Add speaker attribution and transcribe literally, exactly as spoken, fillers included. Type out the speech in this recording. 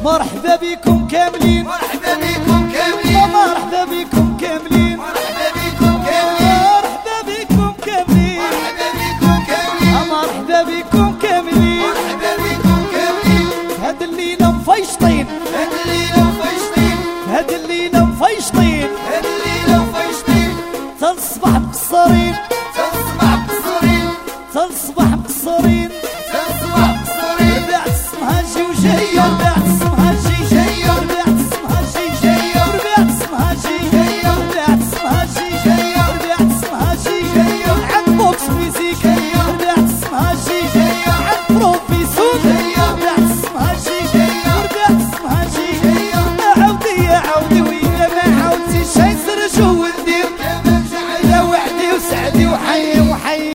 Speaker 1: مرحبا بكم كاملين،
Speaker 2: مرحبا بكم كاملين،
Speaker 1: مرحبا بكم كاملين،
Speaker 2: مرحبا بكم كاملين،
Speaker 1: مرحبا بكم كاملين،
Speaker 2: مرحبا بكم كاملين،
Speaker 1: مرحبا بكم كاملين.
Speaker 2: مرحبا بكم كاملين.
Speaker 1: هاد الليلة مفيشطين،
Speaker 2: هاد الليلة